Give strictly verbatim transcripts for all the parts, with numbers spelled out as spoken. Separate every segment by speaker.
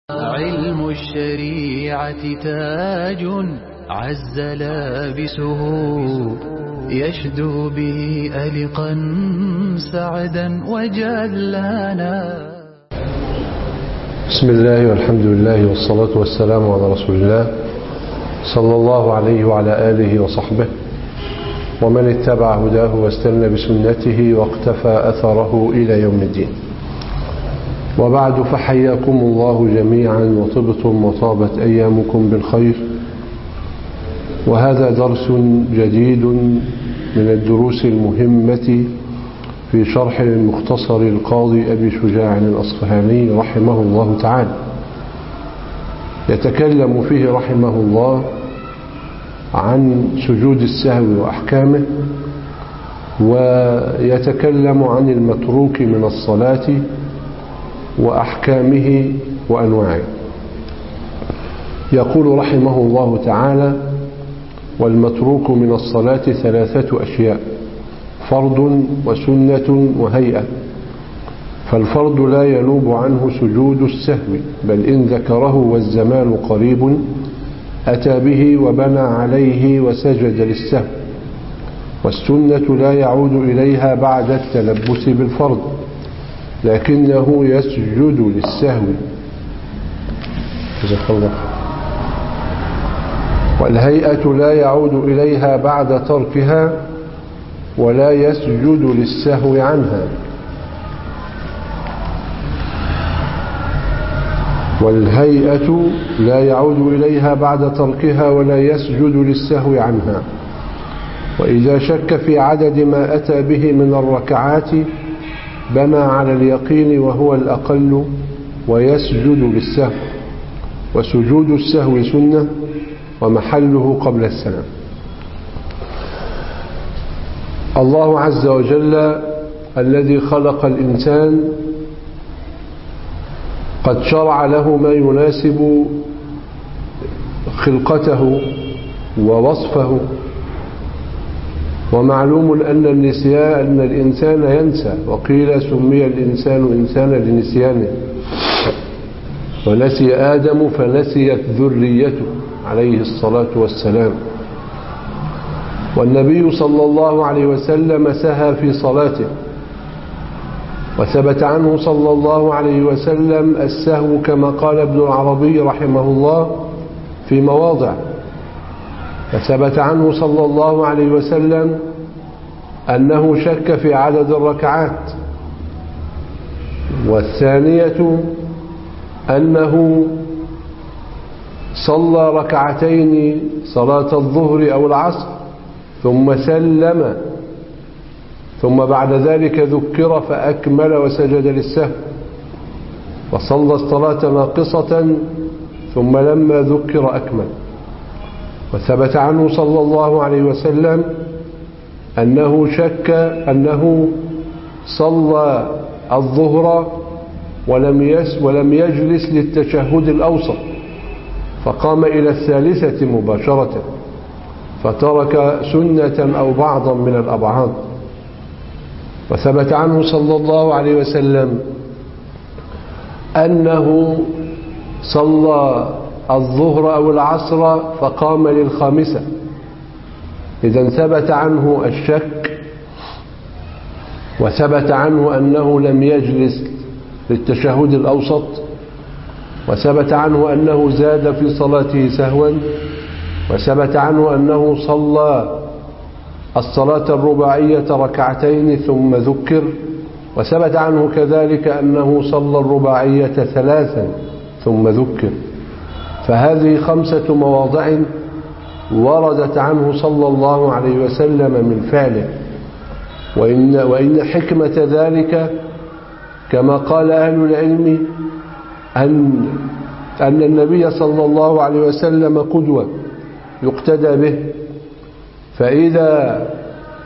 Speaker 1: علم الشريعة تاج عز لابسه يشدو به ألقا سعدا وجلانا.
Speaker 2: بسم الله والحمد لله والصلاة والسلام على رسول الله صلى الله عليه وعلى آله وصحبه ومن اتبع هداه واستنى بسنته واقتفى أثره إلى يوم الدين. وبعد، فحياكم الله جميعا وطبتم وطابت أيامكم بالخير. وهذا درس جديد من الدروس المهمة في شرح المختصر القاضي أبي شجاع الأصفهاني رحمه الله تعالى، يتكلم فيه رحمه الله عن سجود السهو وأحكامه، ويتكلم عن المتروك من الصلاة وأحكامه وأنواعه. يقول رحمه الله تعالى: والمتروك من الصلاة ثلاثة أشياء: فرض وسنة وهيئة. فالفرض لا ينوب عنه سجود السهو، بل إن ذكره والزمان قريب أتى به وبنى عليه وسجد للسهو. والسنة لا يعود إليها بعد التلبس بالفرض، لكنه يسجد للسهو. جزاك الله. والهيئة لا يعود إليها بعد تركها ولا يسجد للسهو عنها. والهيئة لا يعود إليها بعد تركها ولا يسجد للسهو عنها. وإذا شك في عدد ما أتى به من الركعات بنى على اليقين وهو الأقل ويسجد للسهو. وسجود السهو سنة ومحله قبل السلام. الله عز وجل الذي خلق الإنسان قد شرع له ما يناسب خلقته ووصفه. ومعلوم أن النسيان أن الإنسان ينسى، وقيل سمي الإنسان إنسانا لنسيانه. ونسي آدم فنسيت ذريته عليه الصلاة والسلام. والنبي صلى الله عليه وسلم سهى في صلاته، وثبت عنه صلى الله عليه وسلم السهو كما قال ابن العربي رحمه الله في مواضع. فثبت عنه صلى الله عليه وسلم أنه شك في عدد الركعات. والثانية أنه صلى ركعتين صلاة الظهر أو العصر ثم سلم، ثم بعد ذلك ذكر فأكمل وسجد للسهو. وصلى الصلاة ناقصة ثم لما ذكر أكمل. وثبت عنه صلى الله عليه وسلم أنه شك أنه صلى الظهر ولم يس ولم يجلس للتشهد الأوسط، فقام إلى الثالثة مباشرة فترك سنة أو بعضا من الأبعاد. وثبت عنه صلى الله عليه وسلم أنه صلى الظهر أو العصر فقام للخامسة. إذن ثبت عنه الشك، وثبت عنه أنه لم يجلس للتشهد الأوسط، وثبت عنه أنه زاد في صلاته سهوا، وثبت عنه أنه صلى الصلاة الرباعية ركعتين ثم ذكر، وثبت عنه كذلك أنه صلى الرباعية ثلاثا ثم ذكر. فهذه خمسة مواضع وردت عنه صلى الله عليه وسلم من فعله. وإن, وإن حكمة ذلك كما قال أهل العلم أن, أن النبي صلى الله عليه وسلم قدوة يقتدى به. فإذا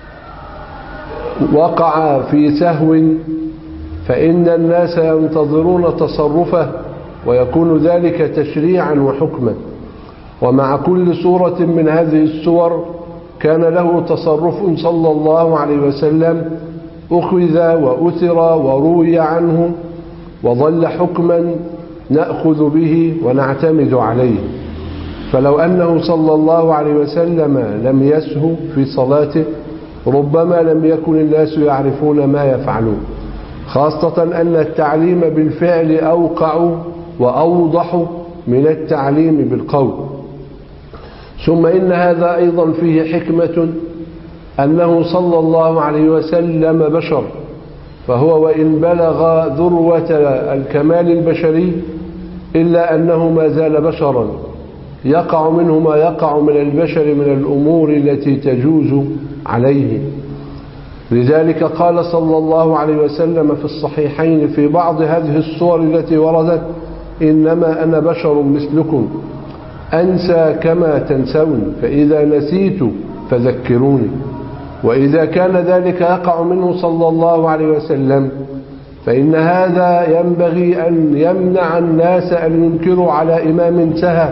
Speaker 2: وقع في سهو فإن الناس ينتظرون تصرفه، ويكون ذلك تشريعا وحكما. ومع كل صورة من هذه الصور كان له تصرف صلى الله عليه وسلم أخذ وأثر وروي عنه وظل حكما نأخذ به ونعتمد عليه. فلو أنه صلى الله عليه وسلم لم يسهو في صلاته ربما لم يكن الناس يعرفون ما يفعلون، خاصة أن التعليم بالفعل أوقع وأوضح من التعليم بالقول. ثم إن هذا أيضا فيه حكمة، أنه صلى الله عليه وسلم بشر، فهو وإن بلغ ذروة الكمال البشري إلا أنه ما زال بشرا، يقع منه ما يقع من البشر من الأمور التي تجوز عليه. لذلك قال صلى الله عليه وسلم في الصحيحين في بعض هذه الصور التي وردت: إنما أنا بشر مثلكم أنسى كما تنسون، فإذا نسيت فذكروني. وإذا كان ذلك يقع منه صلى الله عليه وسلم فإن هذا ينبغي أن يمنع الناس أن ينكروا على إمام سهى،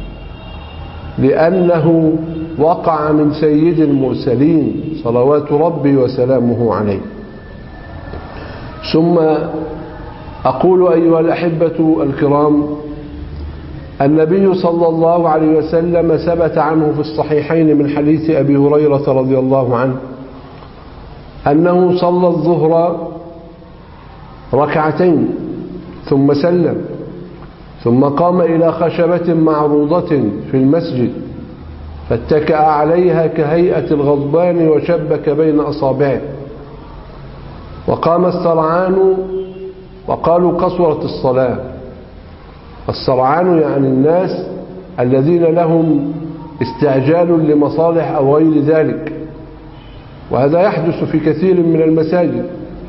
Speaker 2: لأنه وقع من سيد المرسلين صلوات ربي وسلامه عليه. ثم أقول أيها الأحبة الكرام، النبي صلى الله عليه وسلم ثبت عنه في الصحيحين من حديث أبي هريرة رضي الله عنه أنه صلى الظهر ركعتين ثم سلم، ثم قام إلى خشبة معروضة في المسجد فاتكأ عليها كهيئة الغضبان وشبك بين أصابعه، وقام السرعان وقالوا قصرت الصلاة. السرعان يعني الناس الذين لهم استعجال لمصالح أو غير ذلك، وهذا يحدث في كثير من المساجد،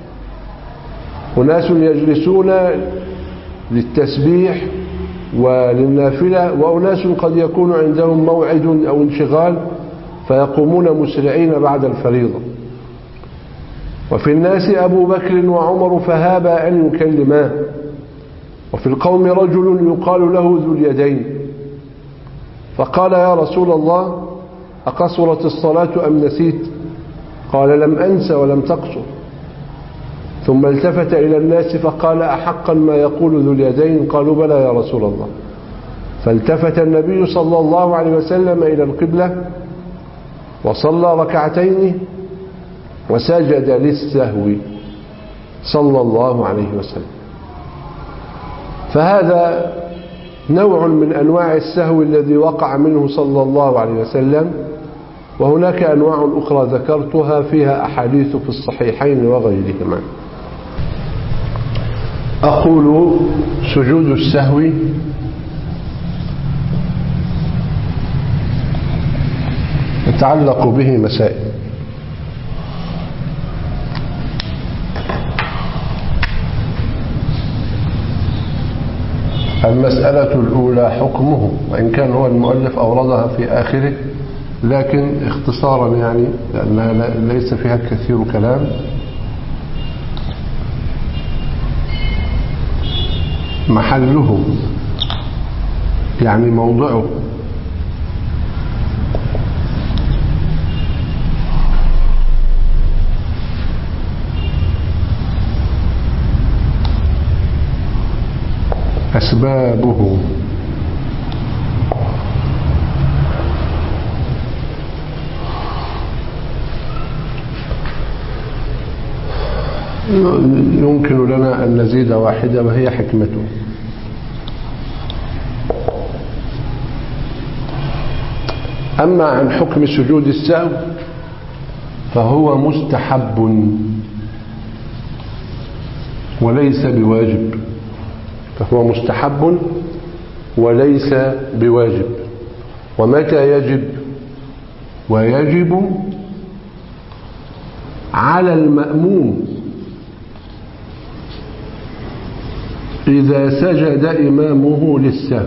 Speaker 2: أناس يجلسون للتسبيح وللنافلة، وأناس قد يكون عندهم موعد أو انشغال فيقومون مسرعين بعد الفريضة. وفي الناس أبو بكر وعمر فهابا أن يكلما، وفي القوم رجل يقال له ذو اليدين، فقال: يا رسول الله، أقصرت الصلاة أم نسيت؟ قال: لم أنس ولم تقصر. ثم التفت إلى الناس فقال: أحقا ما يقول ذو اليدين؟ قالوا: بلى يا رسول الله. فالتفت النبي صلى الله عليه وسلم إلى القبلة وصلى ركعتين وسجد للسهو صلى الله عليه وسلم. فهذا نوع من أنواع السهو الذي وقع منه صلى الله عليه وسلم، وهناك أنواع أخرى ذكرتها فيها أحاديث في الصحيحين وغيرهما. أقول سجود السهو يتعلق به مسائل. المسألة الأولى حكمه، وإن كان هو المؤلف أوردها في آخره، لكن اختصارا يعني لأنها ليس فيها كثير كلام. محله يعني موضعه، أسبابه، يمكن لنا أن نزيد واحدة وهي حكمته. أما عن حكم سجود السهو فهو مستحب وليس بواجب، فهو مستحب وليس بواجب. ومتى يجب؟ ويجب على المأموم إذا سجد إمامه للسهو.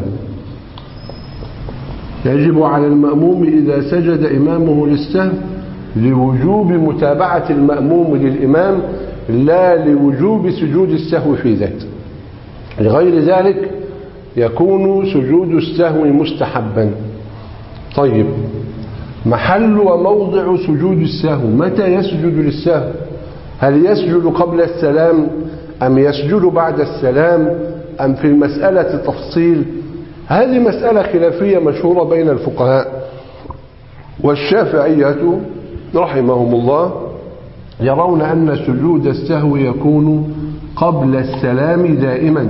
Speaker 2: يجب على المأموم إذا سجد إمامه للسهو لوجوب متابعة المأموم للإمام، لا لوجوب سجود السهو في ذاته. لغير ذلك يكون سجود السهو مستحبا. طيب، محل وموضع سجود السهو، متى يسجد للسهو؟ هل يسجد قبل السلام أم يسجد بعد السلام أم في المسألة تفصيل؟ هذه مسألة خلافية مشهورة بين الفقهاء، والشافعية رحمهم الله يرون أن سجود السهو يكون قبل السلام دائما،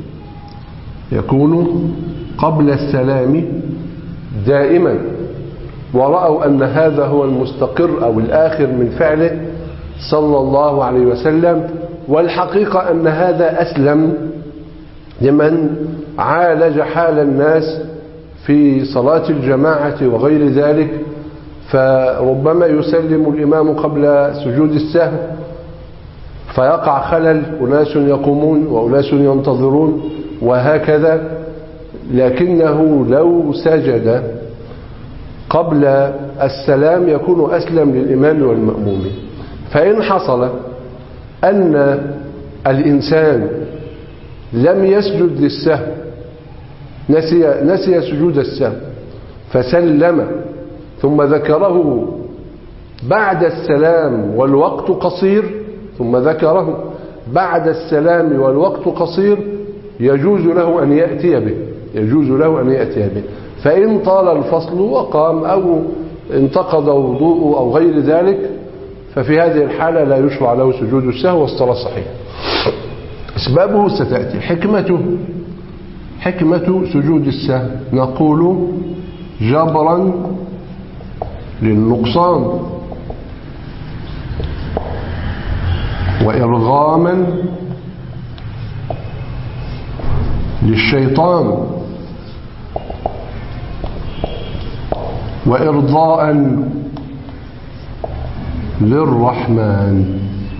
Speaker 2: يكون قبل السلام دائما، ورأوا أن هذا هو المستقر أو الآخر من فعله صلى الله عليه وسلم. والحقيقة أن هذا أسلم لمن عالج حال الناس في صلاة الجماعة وغير ذلك، فربما يسلم الإمام قبل سجود السهو فيقع خلل، أناس يقومون وأناس ينتظرون وهكذا، لكنه لو سجد قبل السلام يكون أسلم للإمام والمأموم. فإن حصل أن الإنسان لم يسجد للسهو، نسي, نسي سجود السهو فسلم ثم ذكره بعد السلام والوقت قصير، ثم ذكره بعد السلام والوقت قصير، يجوز له أن يأتي به، يجوز له أن يأتي به. فإن طال الفصل وقام أو انتقض وضوءه أو غير ذلك، ففي هذه الحالة لا يشرع له سجود السهو والصلاة صحيحة. أسبابه ستأتي. حكمته حكمة سجود السهو نقول جبرا للنقصان وإرغاما للشيطان وإرضاء للرحمن.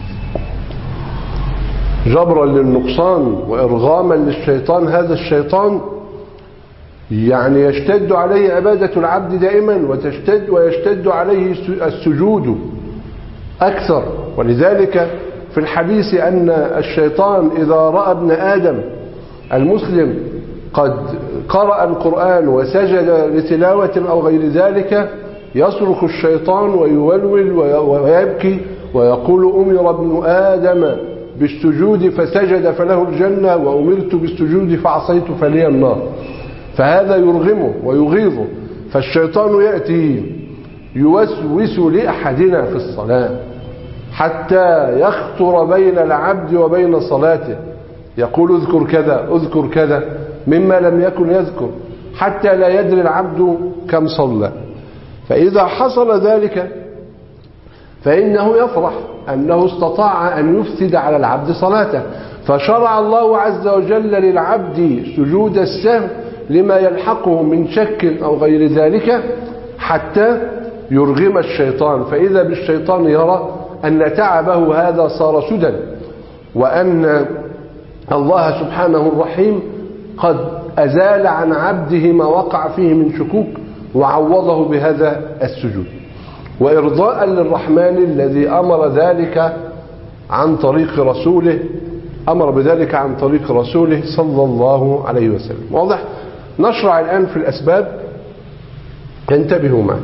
Speaker 2: جبرا للنقصان وإرغاما للشيطان، هذا الشيطان يعني يشتد عليه عبادة العبد دائما وتشتد ويشتد عليه السجود أكثر. ولذلك في الحديث أن الشيطان إذا رأى ابن آدم المسلم قد قرأ القرآن وسجد لتلاوة أو غير ذلك يصرخ الشيطان ويولول ويبكي ويقول أمر ابن آدم بالسجود فسجد فله الجنة وأمرت بالسجود فعصيت فلي النار. فهذا يرغمه ويغيظه. فالشيطان يأتي يوسوس لأحدنا في الصلاة حتى يخطر بين العبد وبين صلاته، يقول اذكر كذا اذكر كذا مما لم يكن يذكر، حتى لا يدري العبد كم صلى. فإذا حصل ذلك فإنه يفرح أنه استطاع أن يفسد على العبد صلاته. فشرع الله عز وجل للعبد سجود السهو لما يلحقه من شك أو غير ذلك حتى يرغم الشيطان. فإذا بالشيطان يرى أن تعبه هذا صار سدى، وأن الله سبحانه الرحيم قد أزال عن عبده ما وقع فيه من شكوك وعوضه بهذا السجود. وإرضاء للرحمن الذي أمر ذلك عن طريق رسوله، أمر بذلك عن طريق رسوله صلى الله عليه وسلم. واضح؟ نشرع الآن في الأسباب، انتبهوا معي.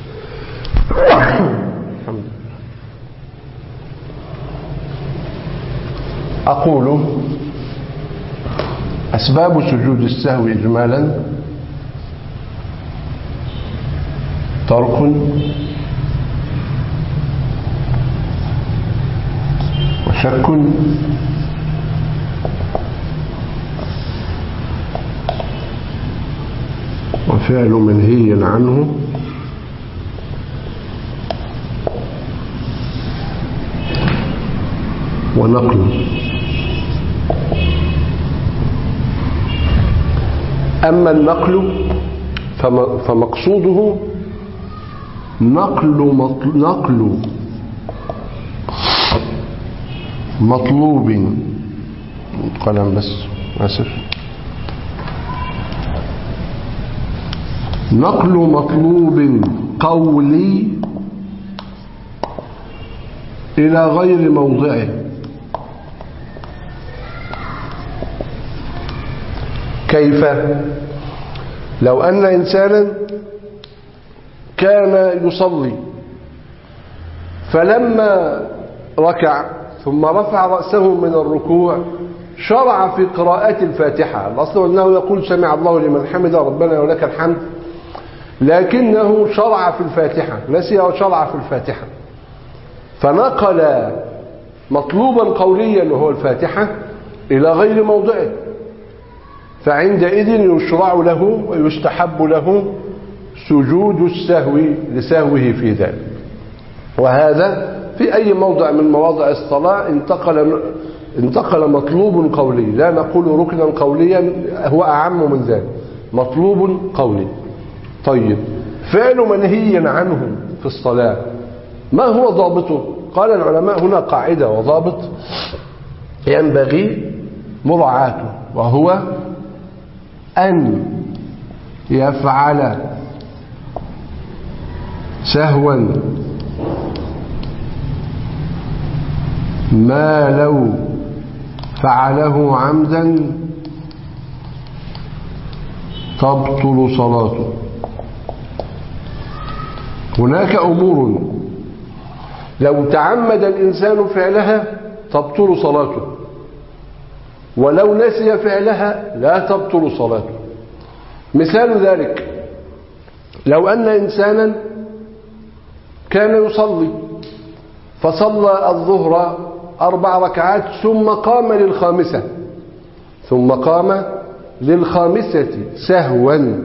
Speaker 2: أقول أسباب سجود السهو إجمالا: ترك وشك وفعل منهي عنه ونقل. أما النقل فمقصوده نقل نقل مطلوب قلم بس آسف نقل مطلوب قولي إلى غير موضعه. كيف؟ لو أن إنسانا كان يصلي فلما ركع ثم رفع رأسه من الركوع شرع في قراءة الفاتحة. الأصل أنه يقول سمع الله لمن حمده ربنا ولك الحمد، لكنه شرع في الفاتحة، نسي وشرع في الفاتحة، فنقل مطلوبا قوليا وهو الفاتحة إلى غير موضعه، فعندئذ يشرع له ويستحب له سجود السهو لسهوه في ذلك. وهذا في أي موضع من مواضع الصلاة انتقل انتقل مطلوب قولي، لا نقول ركنا قوليا، هو أعم من ذلك، مطلوب قولي. طيب، فعل منهي عنه في الصلاة ما هو ضابطه؟ قال العلماء هنا قاعدة وضابط ينبغي مراعاته، وهو أن يفعل سهوا ما لو فعله عمدا تبطل صلاته. هناك أمور لو تعمد الإنسان فعلها تبطل صلاته، ولو نسي فعلها لا تبطل صلاته. مثال ذلك لو أن إنسانا كان يصلي فصلى الظهر أربع ركعات ثم قام للخامسة ثم قام للخامسة سهوا،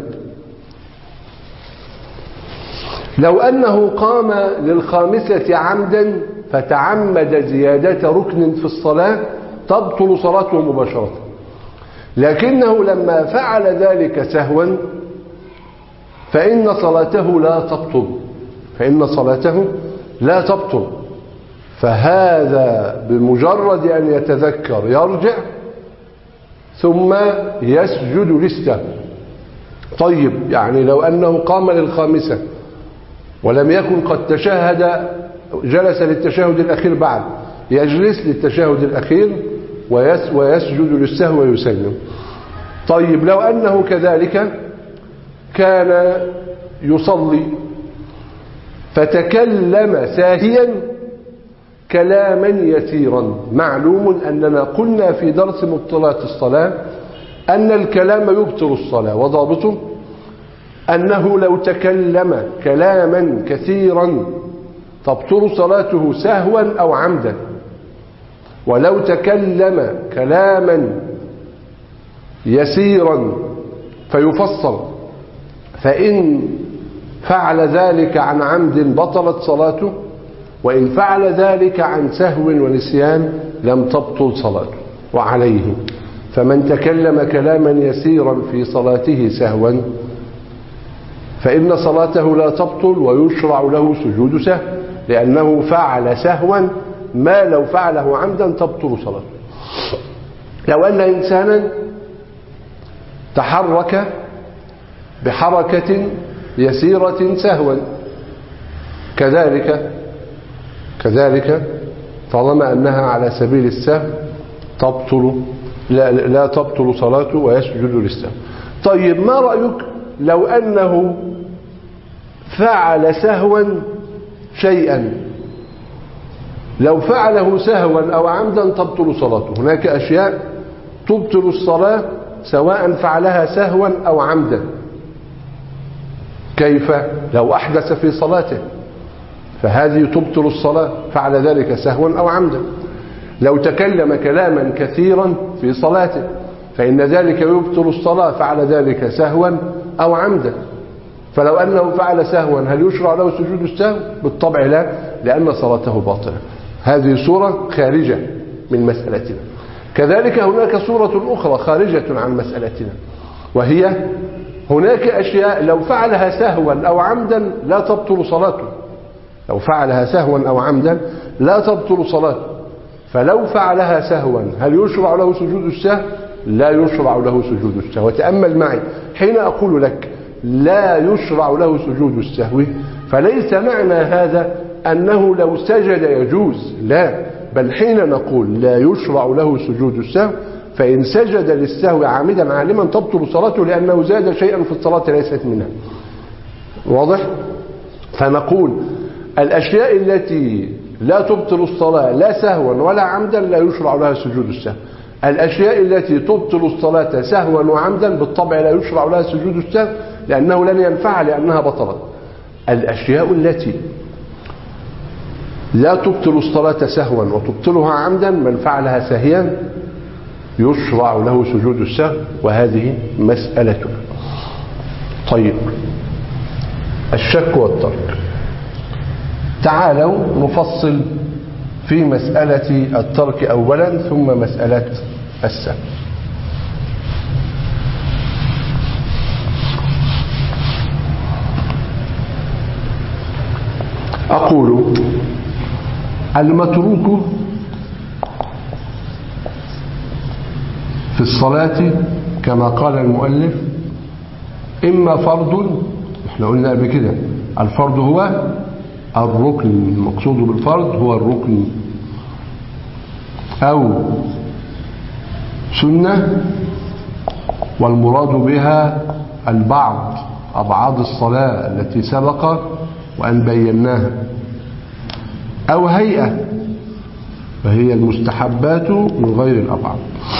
Speaker 2: لو أنه قام للخامسة عمدا فتعمد زيادة ركن في الصلاة تبطل صلاته مباشرة، لكنه لما فعل ذلك سهوا فإن صلاته لا تبطل فإن صلاته لا تبطل فهذا بمجرد أن يتذكر يرجع ثم يسجد للسهو. طيب، يعني لو أنه قام للخامسة ولم يكن قد تشهد، جلس للتشهد الأخير، بعد يجلس للتشهد الأخير ويسجد للسهو ويسلم. طيب، لو أنه كذلك كان يصلي فتكلم ساهيا كلاما يسيرا، معلوم أننا قلنا في درس مبطلات الصلاة أن الكلام يبطل الصلاة، وضابطه أنه لو تكلم كلاما كثيرا تبطل صلاته سهوا أو عمدا، ولو تكلم كلاما يسيرا فيفصل فإن فعل ذلك عن عمد بطلت صلاته، وإن فعل ذلك عن سهو ونسيان لم تبطل صلاته. وعليه فمن تكلم كلاما يسيرا في صلاته سهوا فإن صلاته لا تبطل ويشرع له سجود سهو، لأنه فعل سهوا ما لو فعله عمدا تبطل صلاته. لو أن إنسانا تحرك بحركة يسيرة سهوا كذلك كذلك طالما أنها على سبيل السهو تبطل لا, لا تبطل صلاته ويسجد للسهو. طيب، ما رأيك لو أنه فعل سهوا شيئا، لو فعله سهوا أو عمدا تبطل صلاته؟ هناك أشياء تبطل الصلاة سواء فعلها سهوا أو عمدا. كيف؟ لو أحدث في صلاته فهذه تبطل الصلاة، فعل ذلك سهوا أو عمدا. لو تكلم كلاما كثيرا في صلاته فإن ذلك يبطل الصلاة، فعل ذلك سهوا أو عمدا. فلو أنه فعل سهوا هل يشرع له سجود السهو؟ بالطبع لا، لأن صلاته باطلة. هذه صورة خارجة من مسألتنا. كذلك هناك صورة أخرى خارجة عن مسألتنا، وهي هناك أشياء لو فعلها سهوا أو عمدا لا تبطل صلاته، لو فعلها سهوا أو عمدا لا تبطل صلاته. فلو فعلها سهوا هل يشرع له سجود السهو؟ لا يشرع له سجود السهو. وتأمل معي حين أقول لك لا يشرع له سجود السهو فليس معنى هذا أنه لو سجد يجوز، لا، بل حين نقول لا يشرع له سجود السهو فإن سجد للسهو عامدا عالما تبطل صلاته، لأنه زاد شيئا في الصلاة ليست منها. واضح؟ فنقول الأشياء التي لا تبطل الصلاة لا سهوا ولا عمدا لا يشرع لها سجود السهو. الأشياء التي تبطل الصلاة سهوا وعمدا بالطبع لا يشرع لها سجود السهو لأنه لن ينفعها لأنها بطلت. الأشياء التي لا تبطل الصلاة سهوا وتبطلها عمدا من فعلها سهيا يشرع له سجود السهو، وهذه مسألة. طيب، الشك والترك. تعالوا نفصل في مسألة الترك أولا ثم مسألة السهو. أقول المتروك في الصلاة كما قال المؤلف إما فرض، احنا قلنا قبل كده الفرض هو الركن، المقصود بالفرض هو الركن، أو سنة والمراد بها البعض أبعاد الصلاة التي سبق وأن بيناها، أو هيئة فهي المستحبات من غير الأبعاد.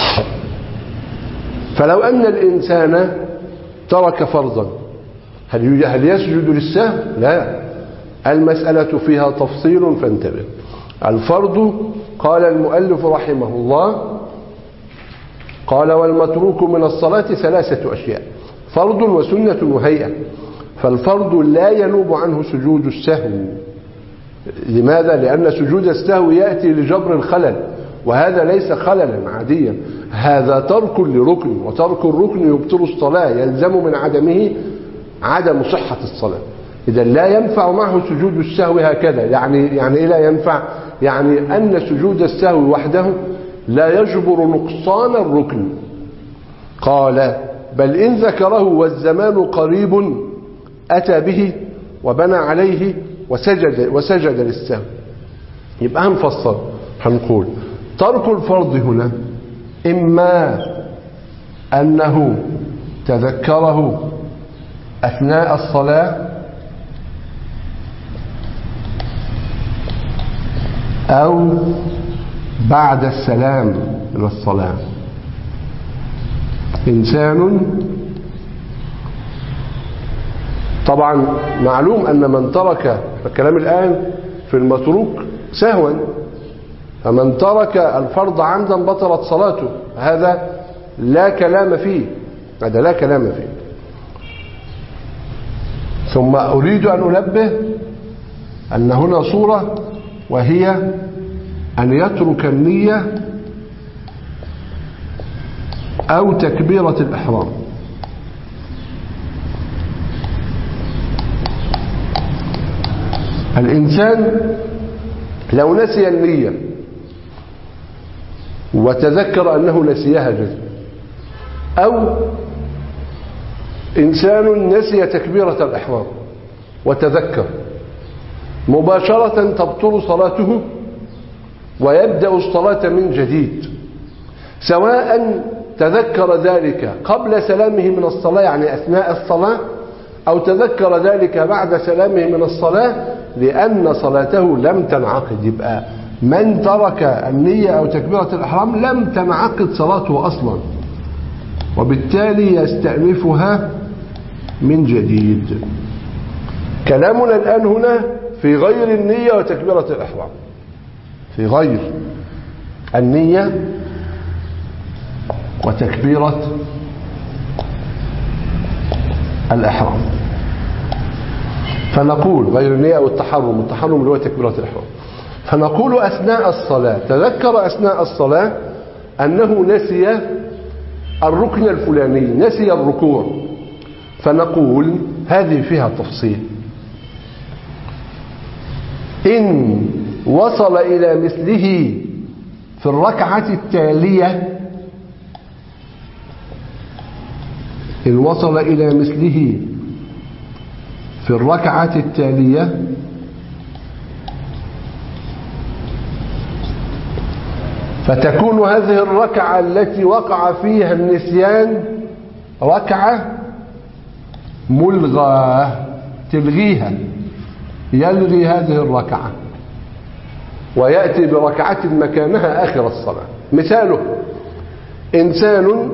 Speaker 2: فلو أن الإنسان ترك فرضا هل هل يسجد للسهو؟ لا، المسألة فيها تفصيل فانتبه. الفرض قال المؤلف رحمه الله قال والمتروك من الصلاة ثلاثة أشياء: فرض وسنة وهيئة. فالفرض لا ينوب عنه سجود السهو. لماذا؟ لأن سجود السهو يأتي لجبر الخلل، وهذا ليس خللا عاديا، هذا ترك لركن، وترك الركن يبطل الصلاة، يلزم من عدمه عدم صحة الصلاة. إذا لا ينفع معه سجود السهو هكذا. يعني يعني إيه لا ينفع؟ يعني أن سجود السهو وحده لا يجبر نقصان الركن. قال بل إن ذكره والزمان قريب أتى به وبنى عليه وسجد, وسجد للسهو. يبقى هنفصل، هنقول ترك الفرض هنا إما أنه تذكره أثناء الصلاة أو بعد السلام من الصلاة. إنسان طبعا معلوم أن من ترك، الكلام الآن في المتروك سهوا، فمن ترك الفرض عمدا بطلت صلاته، هذا لا كلام فيه، هذا لا كلام فيه. ثم أريد أن أنبه أن هنا صورة، وهي أن يترك النية أو تكبيرة الإحرام. الإنسان لو نسي النية وتذكر أنه نسيها جزء، أو إنسان نسي تكبيرة الإحرام وتذكر، مباشرة تبطل صلاته ويبدأ الصلاة من جديد، سواء تذكر ذلك قبل سلامه من الصلاة يعني أثناء الصلاة، أو تذكر ذلك بعد سلامه من الصلاة، لأن صلاته لم تنعقد. يبقى من ترك النية أو تكبيرة الإحرام لم تنعقد صلاته أصلا، وبالتالي يستأنفها من جديد. كلامنا الآن هنا في غير النية وتكبيرة الإحرام، في غير النية وتكبيرة الإحرام. فنقول غير النية والتحرم، التحرم اللي هو تكبيرة الإحرام. فنقول أثناء الصلاة تذكر أثناء الصلاة أنه نسي الركن الفلاني، نسي الركوع، فنقول هذه فيها تفصيل. إن وصل إلى مثله في الركعة التالية، إن وصل إلى مثله في الركعة التالية فتكون هذه الركعة التي وقع فيها النسيان ركعة ملغاة، تلغيها، يلغي هذه الركعة ويأتي بركعة مكانها آخر الصلاة. مثاله إنسان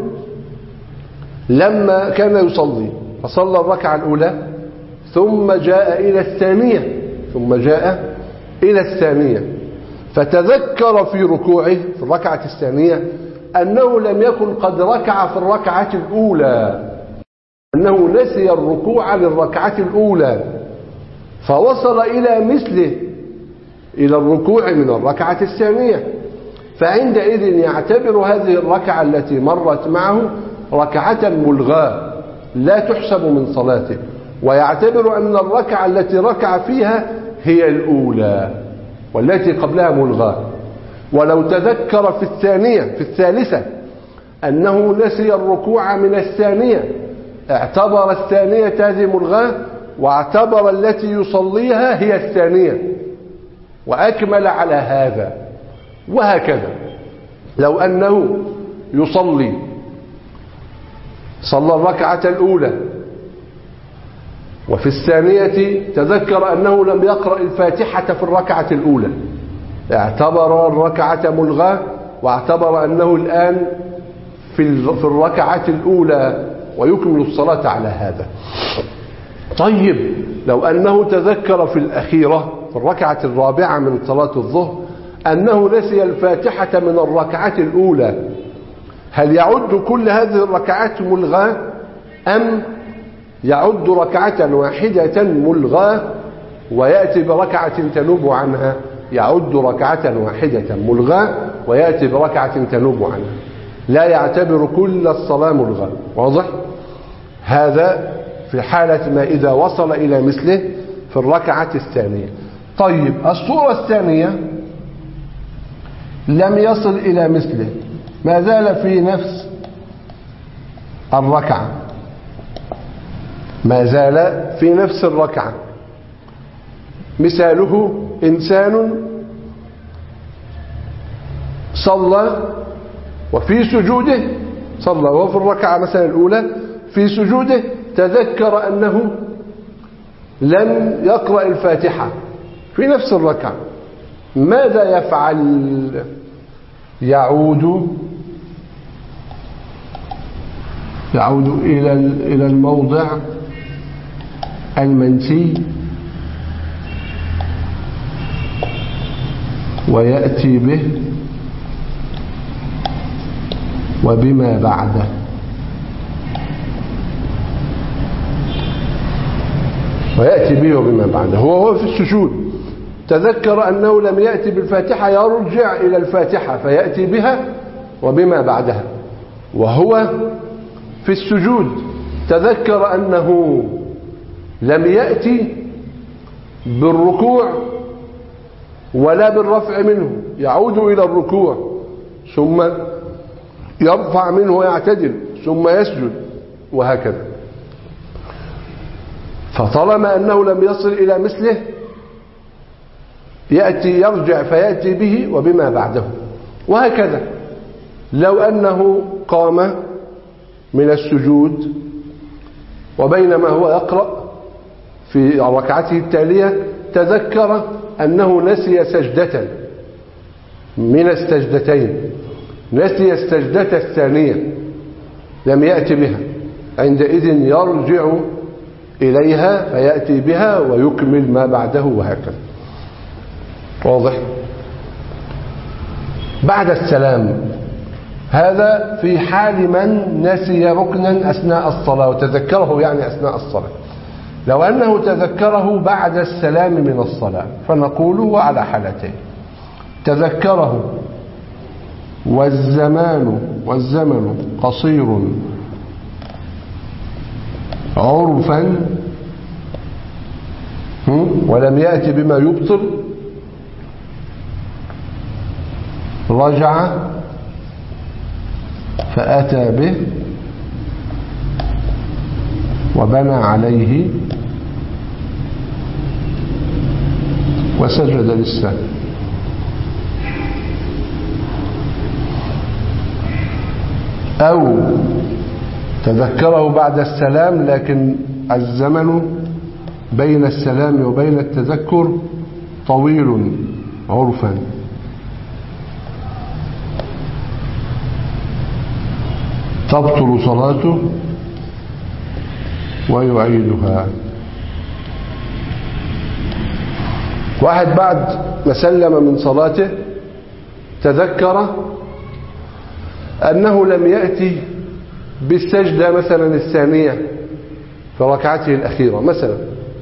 Speaker 2: لما كان يصلي فصلى الركعة الأولى ثم جاء إلى الثانية ثم جاء إلى الثانية فتذكر في ركوعه في الركعة الثانية أنه لم يكن قد ركع في الركعة الأولى، أنه نسي الركوع للركعة الأولى فوصل إلى مثله إلى الركوع من الركعة الثانية، فعندئذ يعتبر هذه الركعة التي مرت معه ركعة ملغاة لا تحسب من صلاته، ويعتبر أن الركعة التي ركع فيها هي الأولى والتي قبلها ملغاة. ولو تذكر في الثانية في الثالثة أنه نسي الركوع من الثانية اعتبر الثانية هذه ملغاة واعتبر التي يصليها هي الثانية وأكمل على هذا. وهكذا لو أنه يصلي صلى الركعة الأولى وفي الثانية تذكر أنه لم يقرأ الفاتحة في الركعة الأولى اعتبر الركعة ملغاة واعتبر أنه الآن في الركعة الأولى ويكمل الصلاة على هذا. طيب لو أنه تذكر في الأخيرة في الركعة الرابعة من صلاة الظهر أنه نسي الفاتحة من الركعة الأولى، هل يعد كل هذه الركعات ملغاة أم يعد ركعة واحدة ملغاة ويأتي بركعة تنوب عنها؟ يعد ركعة واحدة ملغاة ويأتي بركعة تنوب عنها، لا يعتبر كل الصلاة ملغاة. واضح؟ هذا في حالة ما إذا وصل إلى مثله في الركعة الثانية. طيب الصورة الثانية لم يصل إلى مثله، ما زال في نفس الركعة ما زال في نفس الركعة. مثاله إنسان صلى وفي سجوده صلى وهو في الركعة مثلا الأولى في سجوده تذكر أنه لم يقرأ الفاتحة في نفس الركعة، ماذا يفعل؟ يعود يعود إلى إلى الموضع المنسي ويأتي به وبما بعده. ويأتي به وبما بعده هو هو في السجود تذكر أنه لم يأتي بالفاتحة يرجع إلى الفاتحة فيأتي بها وبما بعدها، وهو في السجود تذكر أنه لم يأتي بالركوع ولا بالرفع منه، يعود إلى الركوع ثم يرفع منه ويعتدل ثم يسجد وهكذا. فطالما أنه لم يصل إلى مثله يأتي يرجع فيأتي به وبما بعده. وهكذا لو أنه قام من السجود وبينما هو يقرأ في ركعته التالية تذكر أنه نسي سجدة من السجدتين، نسي السجدة الثانية لم يأتي بها، عندئذ يرجع إليها فيأتي بها ويكمل ما بعده وهكذا. واضح؟ بعد السلام هذا في حال من نسي ركنا أثناء الصلاة وتذكره يعني أثناء الصلاة. لو أنه تذكره بعد السلام من الصلاة فنقول على حالتين: تذكره والزمان والزمن قصير عرفا ولم يأتي بما يبطل، رجع فأتى به وبنى عليه وسجد للسهو. أو تذكره بعد السلام لكن الزمن بين السلام وبين التذكر طويل عرفا، تبطل صلاته ويعيدها. واحد بعد ما سلم من صلاته تذكر أنه لم يأتي بالسجدة مثلا الثانية في ركعته الأخيرة مثلا،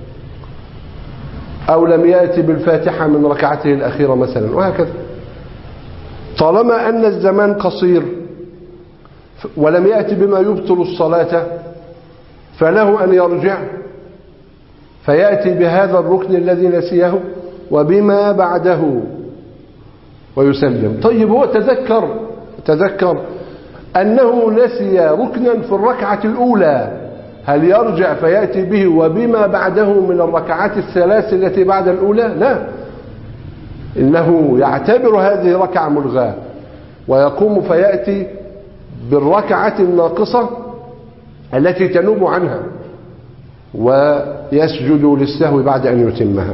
Speaker 2: أو لم يأتي بالفاتحة من ركعته الأخيرة مثلا، وهكذا. طالما أن الزمان قصير ولم يأتي بما يبطل الصلاة فله أن يرجع فيأتي بهذا الركن الذي نسيه وبما بعده ويسلم. طيب هو تذكر تذكر أنه نسي ركنا في الركعة الأولى، هل يرجع فيأتي به وبما بعده من الركعات الثلاث التي بعد الأولى؟ لا، إنه يعتبر هذه ركعة ملغاة ويقوم فيأتي بالركعة الناقصة التي تنوب عنها ويسجد للسهو بعد أن يتمها.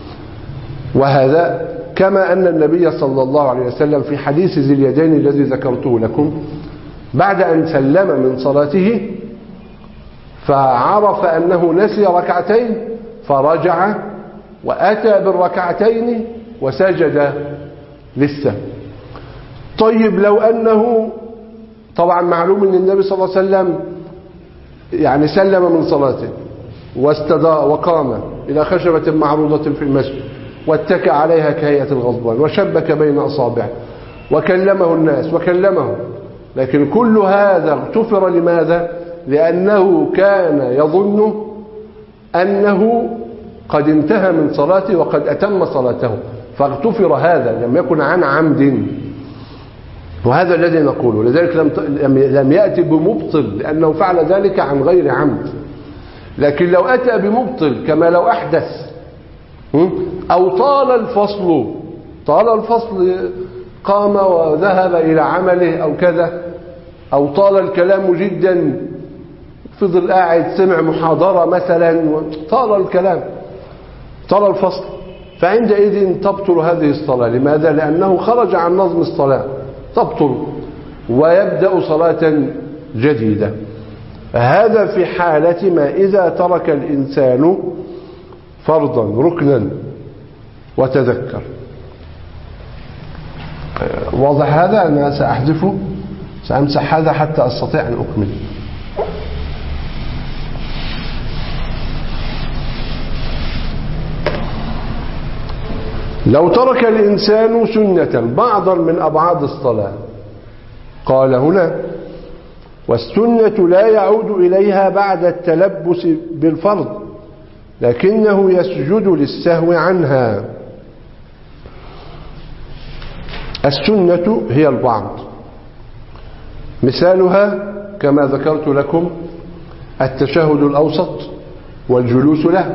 Speaker 2: وهذا كما أن النبي صلى الله عليه وسلم في حديث ذي اليدين الذي ذكرته لكم بعد أن سلم من صلاته فعرف أنه نسي ركعتين فرجع وأتى بالركعتين وسجد للسهو. طيب لو أنه طبعا معلوم أن النبي صلى الله عليه وسلم يعني سلم من صلاته واستدار وقام إلى خشبة معروضة في المسجد واتكى عليها كهيئة الغضبان وشبك بين أصابعه وكلمه الناس وكلمه، لكن كل هذا اغتفر لماذا؟ لأنه كان يظن أنه قد انتهى من صلاته وقد أتم صلاته فاغتفر، هذا لم يكن عن عمد. وهذا الذي نقوله، لذلك لم لم يأتي بمبطل لأنه فعل ذلك عن غير عمد. لكن لو أتى بمبطل كما لو أحدث أو طال الفصل طال الفصل قام وذهب إلى عمله أو كذا، أو طال الكلام جدا فضل قاعد سمع محاضرة مثلا طال الكلام طال الفصل، فعندئذ تبطل هذه الصلاة. لماذا؟ لأنه خرج عن نظم الصلاة، تبطل ويبدأ صلاة جديدة. هذا في حالة ما إذا ترك الإنسان فرضا ركنا وتذكر. واضح هذا؟ أنا سأحذفه، سأمسح هذا حتى أستطيع أن أكمل. لو ترك الإنسان سنة بعضا من أبعاد الصلاة، قال هنا: والسنة لا يعود إليها بعد التلبس بالفرض لكنه يسجد للسهو عنها. السنة هي البعض، مثالها كما ذكرت لكم التشهد الأوسط والجلوس له،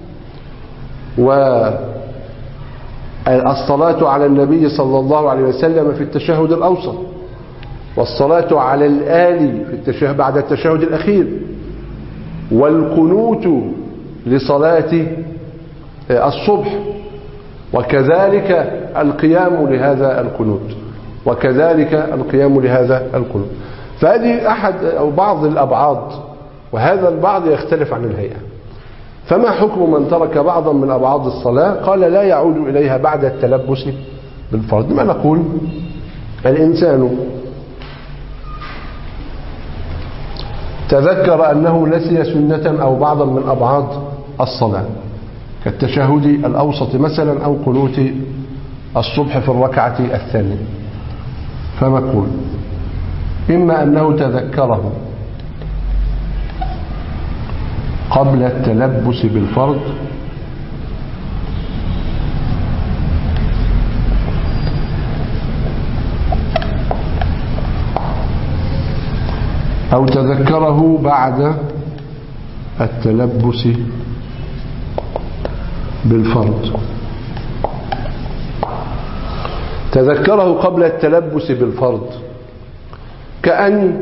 Speaker 2: والصلاة على النبي صلى الله عليه وسلم في التشهد الأوسط، والصلاة على الآل في التشهد بعد التشهد الأخير، والقنوت لصلاة الصبح، وكذلك القيام لهذا القنوت وكذلك القيام لهذا القنوت. فهذه أحد أو بعض الأبعاد، وهذا البعض يختلف عن الهيئة. فما حكم من ترك بعضا من أبعاد الصلاة؟ قال: لا يعود إليها بعد التلبس بالفرض. ما نقول؟ الإنسان تذكر أنه نسي سنة أو بعضا من أبعاد الصلاة كالتشهد الأوسط مثلا أو قنوت الصبح في الركعة الثانية، فنقول: إما أنه تذكره قبل التلبس بالفرض أو تذكره بعد التلبس بالفرض. تذكره قبل التلبس بالفرض كأن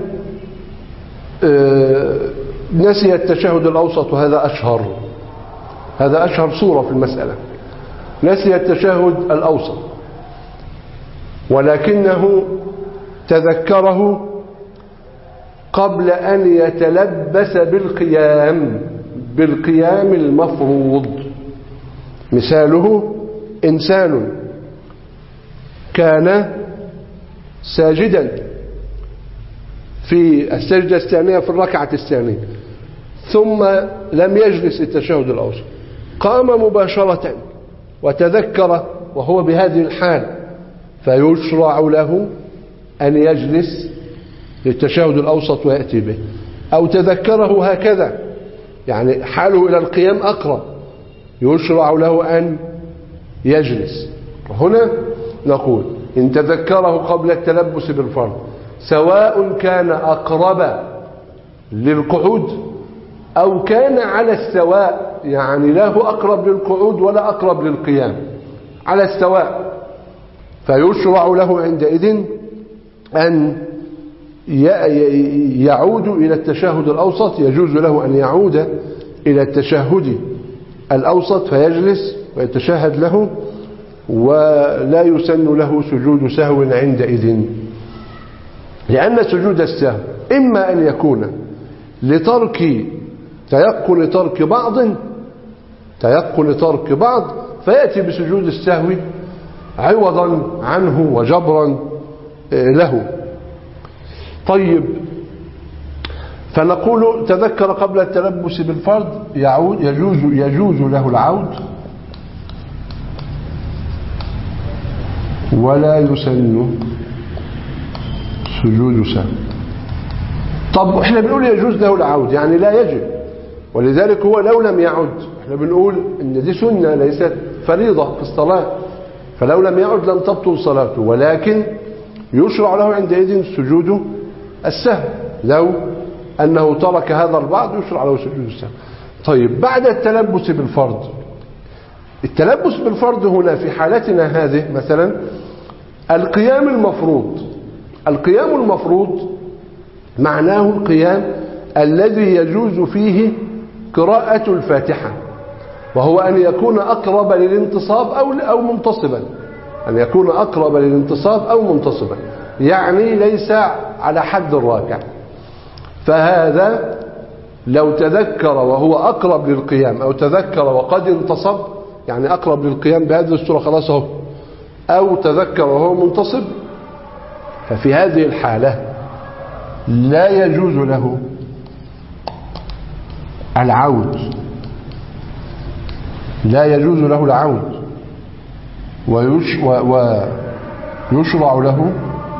Speaker 2: نسي التشهد الأوسط، وهذا أشهر هذا أشهر صورة في المسألة. نسي التشهد الأوسط ولكنه تذكره قبل أن يتلبس بالقيام بالقيام المفروض. مثاله إنسان كان ساجدا في السجدة الثانية في الركعة الثانية ثم لم يجلس التشهد الأوسط، قام مباشرة وتذكر وهو بهذه الحال، فيشرع له أن يجلس للتشهد الأوسط ويأتي به، أو تذكره هكذا يعني حاله إلى القيام أقرب، يشرع له أن يجلس. هنا نقول إن تذكره قبل التلبس بالفرض سواء كان أقرب للقعود أو كان على السواء، يعني لا هو أقرب للقعود ولا أقرب للقيام، على السواء، فيشرع له عندئذ أن يعود إلى التشهد الأوسط. يجوز له أن يعود إلى التشهد الأوسط فيجلس ويتشهد له، ولا يسن له سجود سهو عندئذ، لأن سجود السهو إما أن يكون لترك تيقن ترك بعض تيقن ترك بعض فيأتي بسجود السهو عوضا عنه وجبرا له. طيب، فنقول تذكر قبل التلبس بالفرض يعود يجوز يجوز له العود ولا يسن سجود سهو. طب احنا بنقول يجوز له العود يعني لا يجب، ولذلك هو لو لم يعد احنا بنقول ان دي سنة ليست فريضة في الصلاة، فلو لم يعد لم تبطل صلاته، ولكن يشرع له عندئذ سجود السهو. لو أنه ترك هذا البعض يشرع له سجود السهو. طيب، بعد التلبس بالفرض، التلبس بالفرض هنا في حالتنا هذه مثلا القيام المفروض القيام المفروض معناه القيام الذي يجوز فيه قراءة الفاتحة، وهو أن يكون أقرب للانتصاب أو أو منتصبا أن يكون أقرب للانتصاب أو منتصبا، يعني ليس على حد الراكع. فهذا لو تذكر وهو أقرب للقيام أو تذكر وقد انتصب، يعني أقرب للقيام بهذه الصورة خلاص اهو، أو تذكر وهو منتصب، ففي هذه الحالة لا يجوز له العود لا يجوز له العود ويش ويشرع له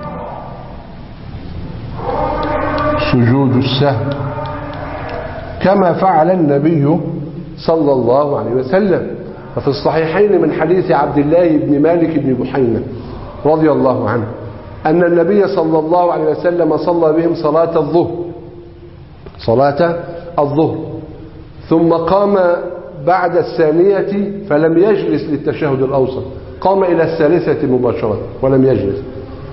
Speaker 2: سجود السهو كما فعل النبي صلى الله عليه وسلم. ففي الصحيحين من حديث عبد الله بن مالك بن بحينة رضي الله عنه أن النبي صلى الله عليه وسلم صلى بهم صلاة الظهر صلاة الظهر ثم قام بعد الثانية فلم يجلس للتشهد الأوسط، قام إلى الثالثة مباشرة ولم يجلس،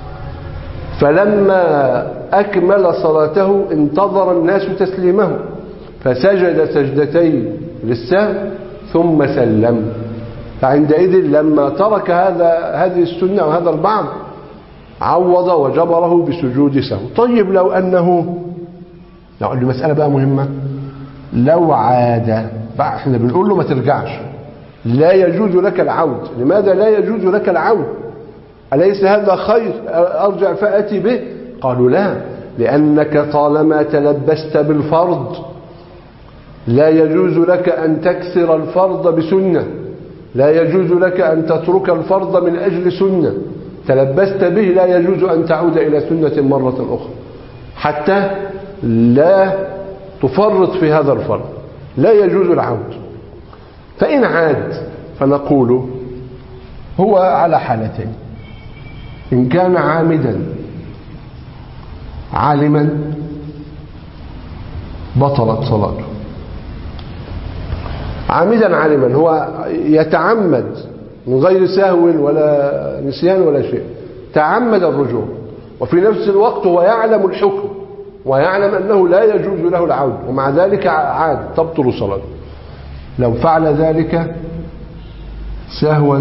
Speaker 2: فلما أكمل صلاته انتظر الناس تسليمه فسجد سجدتين للسهو ثم سلم. فعندئذ لما ترك هذا هذه السنة وهذا البعض عوض وجبره بسجود سهو. طيب، لو أنه لو أنه مسألة بقى مهمة، لو عاد بقى احنا بنقول له ما ترجعش، لا يجوز لك العود. لماذا لا يجوز لك العود؟ أليس هذا خير أرجع فأتي به؟ قالوا لا، لأنك طالما تلبست بالفرض لا يجوز لك أن تكسر الفرض بسنة، لا يجوز لك أن تترك الفرض من أجل سنة تلبست به، لا يجوز أن تعود إلى سنة مرة أخرى حتى لا تفرط في هذا الفرض، لا يجوز العود. فإن عاد فنقول هو على حالتين: إن كان عامدا عالما بطلت صلاته. عامدا عالما هو يتعمد من غير سهو ولا نسيان ولا شيء، تعمد الرجوع، وفي نفس الوقت هو يعلم الحكم ويعلم أنه لا يجوز له العود، ومع ذلك عاد، تبطل صلاته. لو فعل ذلك سهوا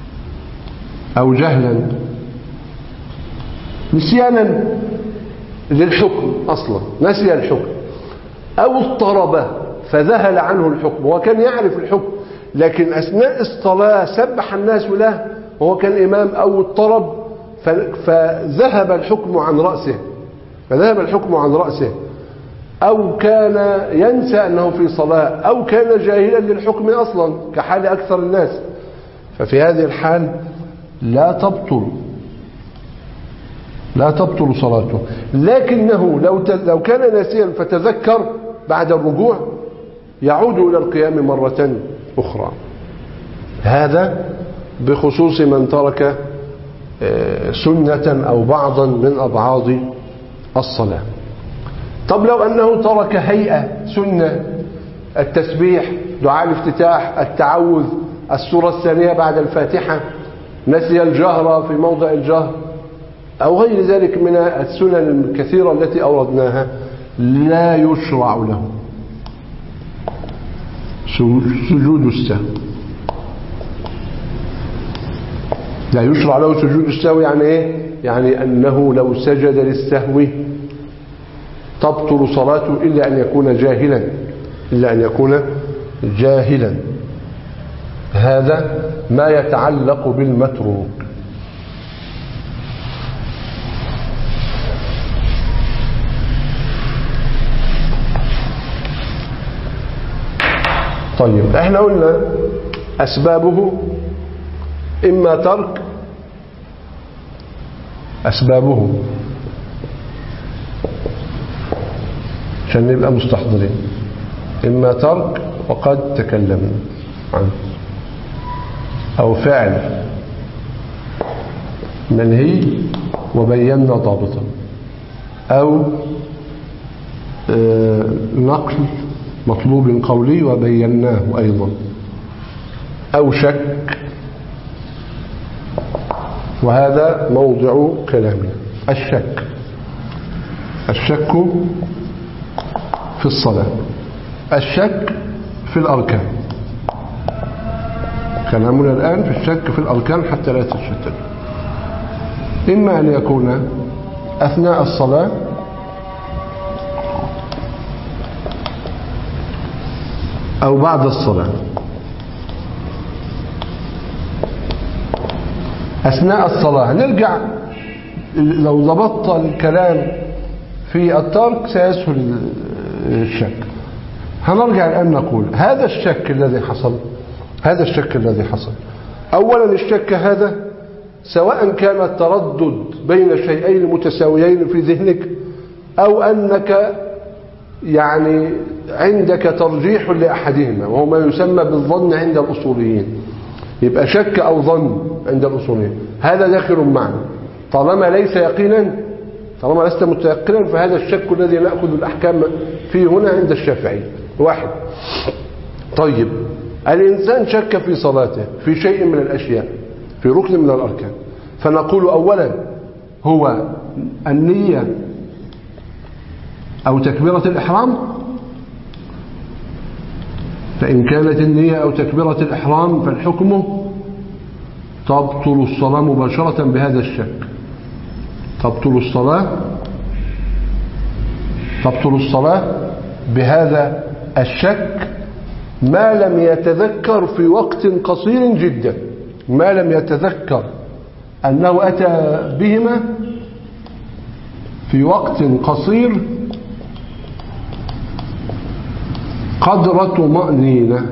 Speaker 2: أو جهلا، نسيانا للحكم أصلا، نسي الحكم، أو اضطرب فذهل عنه الحكم، هو كان يعرف الحكم لكن أثناء الصلاة سبح الناس له وهو كان إمام، أو اضطرب فذهب الحكم عن رأسه فذهب الحكم عن رأسه أو كان ينسى أنه في صلاة، أو كان جاهلا للحكم أصلا كحال أكثر الناس، ففي هذه الحال لا تبطل لا تبطل صلاته. لكنه لو لو كان ناسيا فتذكر بعد الرجوع يعود إلى القيام مرة أخرى. هذا بخصوص من ترك سنة أو بعضا من أبعاض الصلاة. طب لو أنه ترك هيئة سنة، التسبيح، دعاء الافتتاح، التعوذ، السورة الثانية بعد الفاتحة، نسي الجهر في موضع الجهر أو غير ذلك من السنن الكثيرة التي أوردناها، لا يشرع له سجود السهو. لا يشرع له سجود السهو يعني إيه؟ يعني أنه لو سجد للسهو تبطل صلاته إلا أن يكون جاهلا إلا أن يكون جاهلا. هذا ما يتعلق بالمتروك. طيب احنا قلنا أسبابه إما ترك أسبابه عشان نبقى مستحضرين، إما ترك وقد تكلمنا عنه، أو فعل منهي وبينا ضابطا، أو نقل مطلوب قولي وبيناه أيضا، أو شك، وهذا موضع كلامنا. الشك الشك في الصلاة، الشك في الأركان. كلامنا الآن في الشك في الأركان حتى لا تتشتت. إما أن يكون أثناء الصلاة أو بعد الصلاة. أثناء الصلاة نرجع، لو ضبطت الكلام في الترك سيسهل الشك. هنرجع الآن نقول هذا الشك الذي حصل هذا الشك الذي حصل أولا الشك هذا سواء كان التردد بين شيئين متساويين في ذهنك، أو أنك يعني عندك ترجيح لأحدهما وهو ما يسمى بالظن عند الأصوليين، يبقى شك أو ظن عند الأصوليين، هذا داخل معنا طالما ليس يقينا، طالما لست متيقنا، فهذا الشك الذي نأخذ الأحكام فيه هنا عند الشافعي. واحد. طيب الإنسان شك في صلاته في شيء من الأشياء، في ركن من الأركان، فنقول أولا هو النية أو تكبيرة الإحرام، فإن كانت النية أو تكبيرة الإحرام فالحكم تبطل الصلاة مباشرة بهذا الشك. تبطل الصلاة تبطل الصلاة بهذا الشك ما لم يتذكر في وقت قصير جدا، ما لم يتذكر أنه أتى بهما في وقت قصير قدر طمأنينة.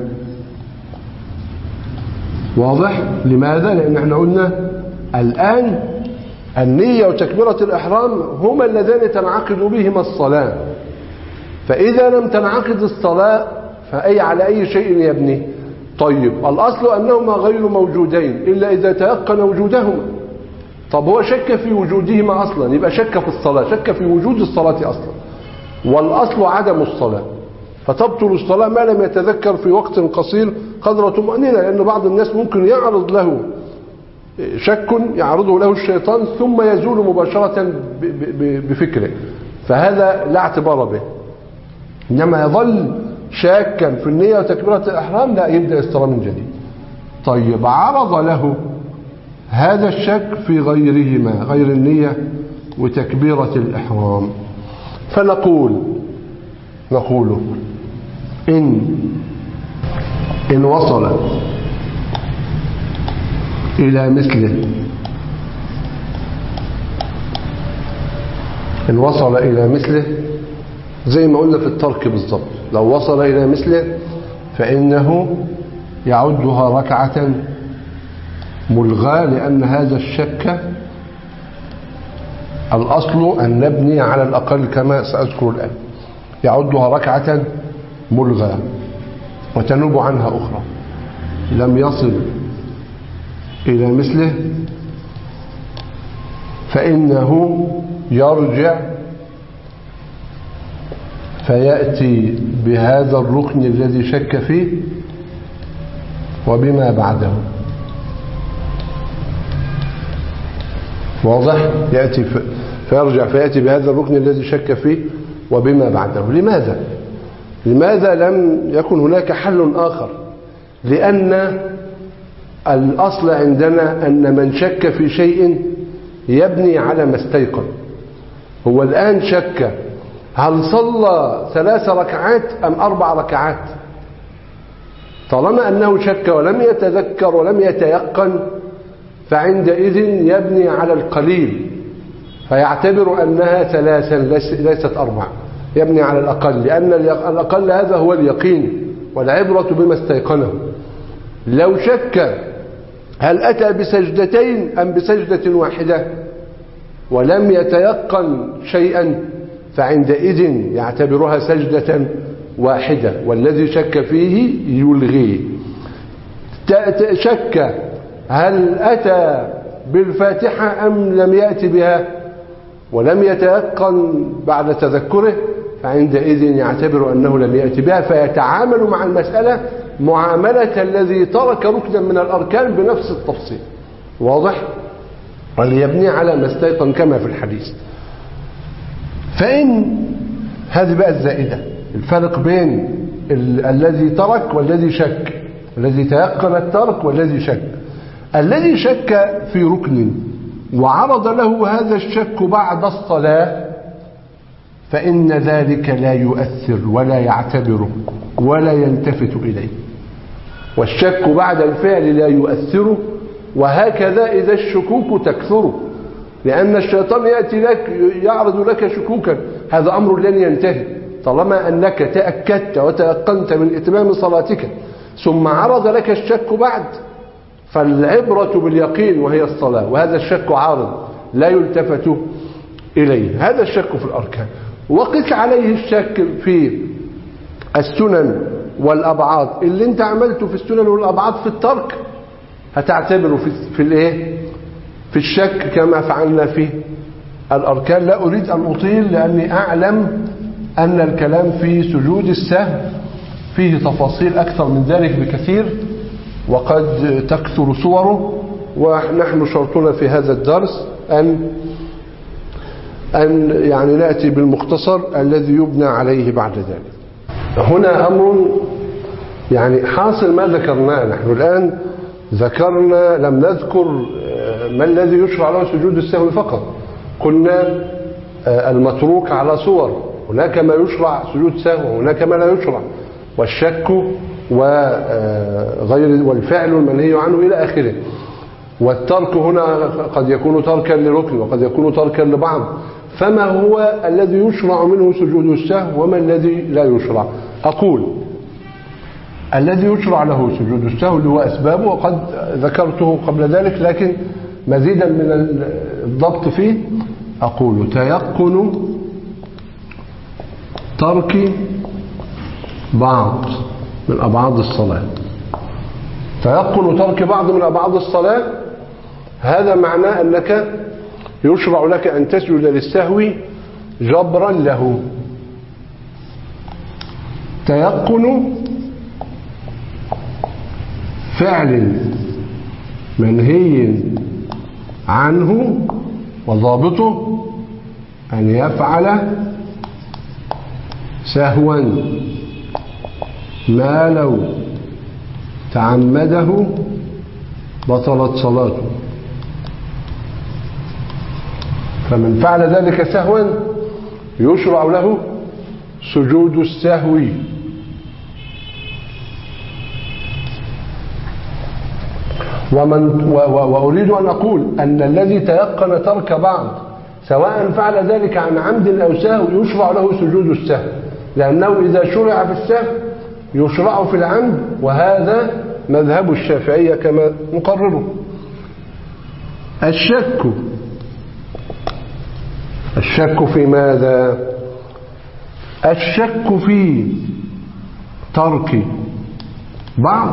Speaker 2: واضح؟ لماذا؟ لأن احنا قلنا الآن النية وتكبيرة الإحرام هما اللذان تنعقد بهما الصلاة، فإذا لم تنعقد الصلاة فأي على أي شيء يبني؟ طيب الأصل أنهما غير موجودين إلا إذا تيقن وجودهما. طب هو شك في وجودهما أصلا، يبقى شك في الصلاة، شك في وجود الصلاة أصلا، والأصل عدم الصلاة، فتبطل الصلاة ما لم يتذكر في وقت قصير قدر طمأنينة. لأن بعض الناس ممكن يعرض له شك يعرضه له الشيطان ثم يزول مباشرة بفكره، فهذا لا اعتبار به. إنما يظل شاكا في النية وتكبيرة الإحرام لا يبدأ الصلاة من جديد. طيب عرض له هذا الشك في غيرهما، غير النية وتكبيرة الإحرام، فنقول نقول إن إن وصل إلى مثله إن وصل إلى مثله زي ما قلنا في الترك بالضبط، لو وصل إلى مثله فإنه يعدها ركعة ملغاة، لأن هذا الشك الأصل أن نبني على الأقل كما سأذكر الآن، يعدها ركعة ملغاة وتنوب عنها أخرى. لم يصل إلى مثله فإنه يرجع فيأتي بهذا الركن الذي شك فيه وبما بعده. واضح؟ يأتي فيرجع فيأتي بهذا الركن الذي شك فيه وبما بعده. لماذا؟ لماذا لم يكن هناك حل آخر؟ لأن الأصل عندنا أن من شك في شيء يبني على ما استيقن. هو الآن شك هل صلى ثلاث ركعات أم أربع ركعات؟ طالما أنه شك ولم يتذكر ولم يتيقن فعندئذ يبني على القليل فيعتبر أنها ثلاثا ليست أربعة، يبني على الأقل، لأن الأقل هذا هو اليقين والعبرة بما استيقنه. لو شك هل أتى بسجدتين أم بسجدة واحدة ولم يتيقن شيئا فعندئذ يعتبرها سجدة واحدة والذي شك فيه يلغيه. شك هل أتى بالفاتحة أم لم يأتي بها ولم يتيقن بعد تذكره فعندئذ يعتبر أنه لم يأتي بها، فيتعامل مع المسألة معاملة الذي ترك ركنا من الأركان بنفس التفصيل. واضح؟ وليبني على ما استيقن كما في الحديث. فإن هذه بقى الزائدة، الفرق بين ال الذي ترك والذي شك، الذي تيقن الترك والذي شك. الذي شك في ركن وعرض له هذا الشك بعد الصلاة فإن ذلك لا يؤثر ولا يعتبره ولا يلتفت إليه، والشك بعد الفعل لا يؤثر. وهكذا إذا الشكوك تكثر، لأن الشيطان يأتي لك يعرض لك شكوكا، هذا أمر لن ينتهي طالما أنك تأكدت وتيقنت من إتمام صلاتك ثم عرض لك الشك بعد، فالعبرة باليقين وهي الصلاة، وهذا الشك عارض لا يلتفت إليه. هذا الشك في الأركان. وقس عليه الشك في السنن والأبعاد. اللي انت عملته في السنن والأبعاد في الترك هتعتبره في, في الايه في الشك كما فعلنا في الأركان. لا أريد أن أطيل لأني أعلم أن الكلام في سجود السهو فيه تفاصيل أكثر من ذلك بكثير وقد تكثر صوره، ونحن شرطنا في هذا الدرس أن أن يعني نأتي بالمختصر الذي يبنى عليه بعد ذلك. هنا أمر يعني حاصل ما ذكرناه. نحن الآن ذكرنا لم نذكر ما الذي يشرع له سجود السهو فقط، قلنا المتروك على صور، هناك ما يشرع سجود سهو وهناك ما لا يشرع، والشك وغير والفعل المنهي عنه إلى آخره. والترك هنا قد يكون تركا لركن وقد يكون تركا لبعض. فما هو الذي يشرع منه سجود السهو وما الذي لا يشرع؟ أقول الذي يشرع له سجود السهو اللي هو أسبابه وقد ذكرته قبل ذلك، لكن مزيدا من الضبط فيه أقول تيقن ترك بعض من أبعاد الصلاة. تيقن ترك بعض من أبعاد الصلاة هذا معناه أنك يشرع لك أن تسجد للسهو جبرا له. تيقن فعل منهي عنه وضابطه أن يفعل سهوا ما لو تعمده بطلت صلاته. فمن فعل ذلك سهوا يشرع له سجود السهو. ومن وأريد أن أقول أن الذي تيقن ترك بعض سواء فعل ذلك عن عمد أو سهو يشرع له سجود السهو، لأنه إذا شرع في السهو يشرع في العمد، وهذا مذهب الشافعية كما نقرره. الشك الشك في ماذا؟ الشك في ترك بعض،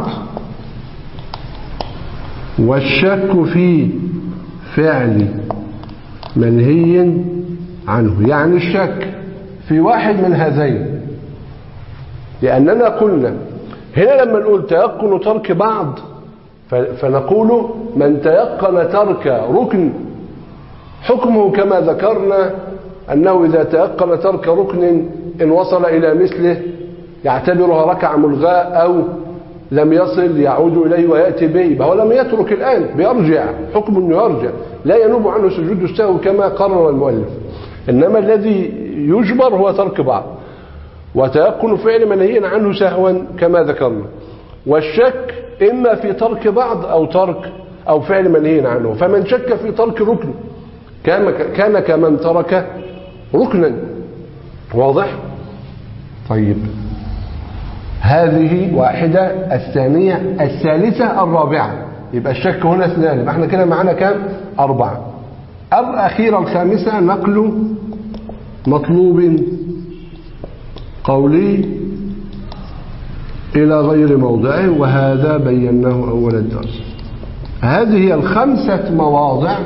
Speaker 2: والشك في فعل منهي عنه، يعني الشك في واحد من هذين. لأننا قلنا هنا لما نقول تيقن ترك بعض فنقول من تيقن ترك ركن حكمه كما ذكرنا أنه إذا تيقن ترك ركن إن وصل إلى مثله يعتبرها ركعة ملغاة، أو لم يصل يعود إليه ويأتي به، فهو لم يترك الآن بيرجع، حكم أنه يرجع لا ينوب عنه سجود السهو كما قرر المؤلف. إنما الذي يجبر هو ترك بعض، وتيقن فعل منهي عنه سهوا كما ذكرنا. والشك إما في ترك بعض أو ترك أو فعل منهي عنه، فمن شك في ترك ركن كان كمن ترك ركنا. واضح؟ طيب، هذه واحدة. الثانية الثالثة الرابعة، يبقى الشك هنا اثنان، يبقى احنا كده معانا كام؟ أربعة. الأخيرة الخامسة نقل مطلوب قولي إلى غير موضعه، وهذا بيناه أول الدرس. هذه الخمسة مواضع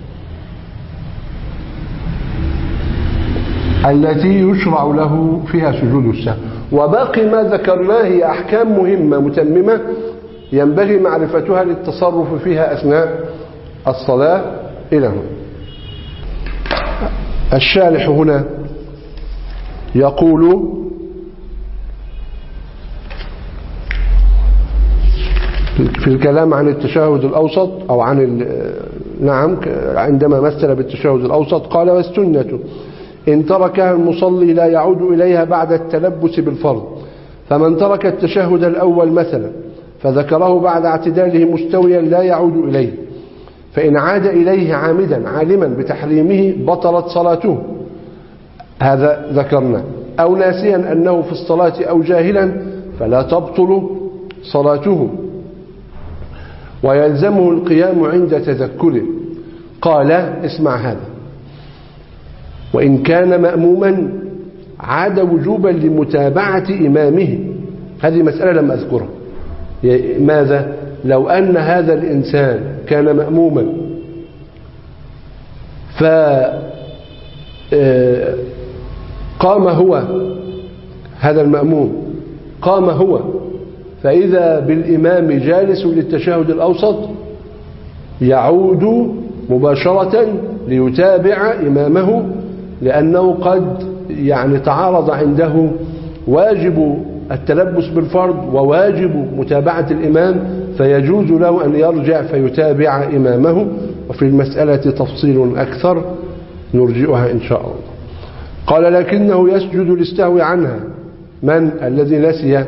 Speaker 2: التي يشرع له فيها سجود السهو، وباقي ما ذكرناه هي أحكام مهمة متممة ينبغي معرفتها للتصرف فيها أثناء الصلاة. إلى هنا الشارح هنا يقول في الكلام عن التشهد الأوسط أو عن نعم عندما مثل بالتشهد الأوسط قال: والسنة إن تركها المصلي لا يعود إليها بعد التلبس بالفرض، فمن ترك التشهد الأول مثلا فذكره بعد اعتداله مستويا لا يعود إليه، فإن عاد إليه عامدا عالما بتحريمه بطلت صلاته، هذا ذكرنا، أو ناسيا أنه في الصلاة أو جاهلا فلا تبطل صلاته، ويلزمه القيام عند تذكره. قال: اسمع هذا: وإن كان مأموما عاد وجوبا لمتابعة إمامه. هذه مسألة لما أذكرها. ماذا؟ لو أن هذا الإنسان كان مأموما فقام هو، هذا المأموم قام هو فإذا بالإمام جالس للتشهد الأوسط، يعود مباشرة ليتابع إمامه، لأنه قد يعني تعارض عنده واجب التلبس بالفرض وواجب متابعة الإمام، فيجوز له أن يرجع فيتابع إمامه. وفي المسألة تفصيل أكثر نرجئها إن شاء الله. قال: لكنه يسجد للسهو عنها. من الذي نسي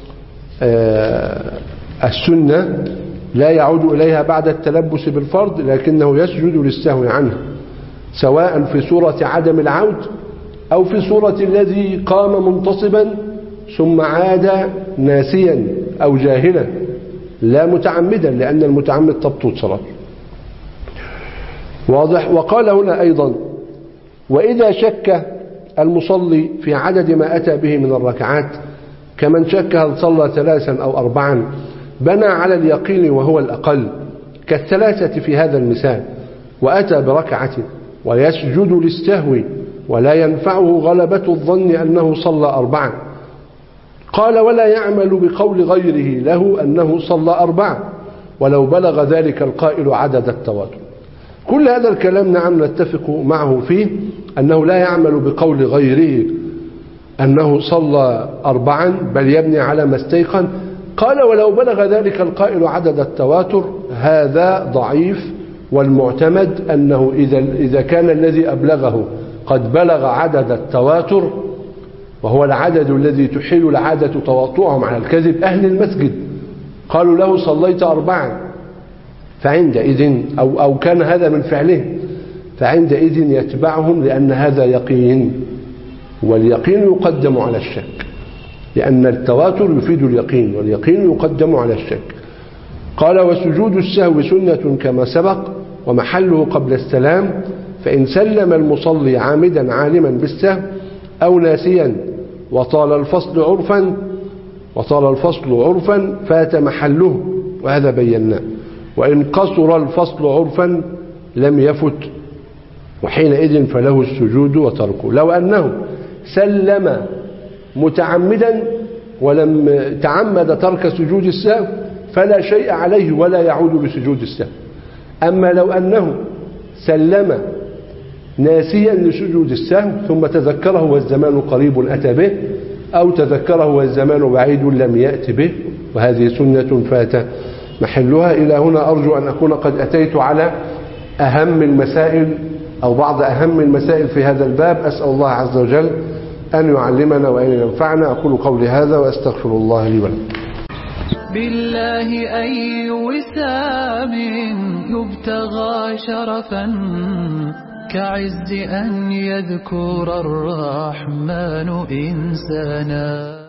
Speaker 2: السنة لا يعود إليها بعد التلبس بالفرض، لكنه يسجد للسهو عنها، سواء في صورة عدم العود أو في صورة الذي قام منتصبا ثم عاد ناسيا أو جاهلا لا متعمدا، لأن المتعمد تبطل صلاته. واضح؟ وقال هنا أيضا: وإذا شك المصلي في عدد ما أتى به من الركعات، كمن شك هل صلى ثلاثا أو أربعا، بنى على اليقين وهو الأقل كالثلاثة في هذا المثال، وأتى بركعة، ويسجد للسهو ولا ينفعه غلبة الظن أنه صلى أربعا. قال: ولا يعمل بقول غيره له أنه صلى أربعا ولو بلغ ذلك القائل عدد التواتر. كل هذا الكلام نعم نتفق معه فيه، أنه لا يعمل بقول غيره أنه صلى أربعا، بل يبني على ما استيقن. قال: ولو بلغ ذلك القائل عدد التواتر، هذا ضعيف، والمعتمد أنه إذا إذا كان الذي أبلغه قد بلغ عدد التواتر، وهو العدد الذي تحيل العادة تواطؤهم على الكذب، أهل المسجد قالوا له صليت أربعا، فعندئذ أو, أو كان هذا من فعله، فعندئذ يتبعهم، لأن هذا يقين، واليقين يقدم على الشك، لأن التواتر يفيد اليقين، واليقين يقدم على الشك. قال وسجود السهو سنة كما سبق، ومحله قبل السلام، فإن سلم المصلي عامدا عالما بالسهو أو ناسيا وطال الفصل عرفا وطال الفصل عرفا فات محله، وهذا بيناه. وإن قصر الفصل عرفا لم يفت، وحينئذ فله السجود وتركه. لو أنه سلم متعمدا ولم تعمد ترك سجود السهو فلا شيء عليه ولا يعود بسجود السهو. أما لو أنه سلم ناسيا لسجود السهو ثم تذكره والزمان قريب أتى به، أو تذكره والزمان بعيد لم يأت به، وهذه سنة فات محلها. إلى هنا أرجو أن أكون قد أتيت على أهم المسائل أو بعض أهم المسائل في هذا الباب. أسأل الله عز وجل أن يعلمنا وأن ينفعنا. أقول قولي هذا وأستغفر الله لي ولكم.
Speaker 1: بالله أي وسام يبتغى شرفا كعز أن يذكر الرحمن إنسانا.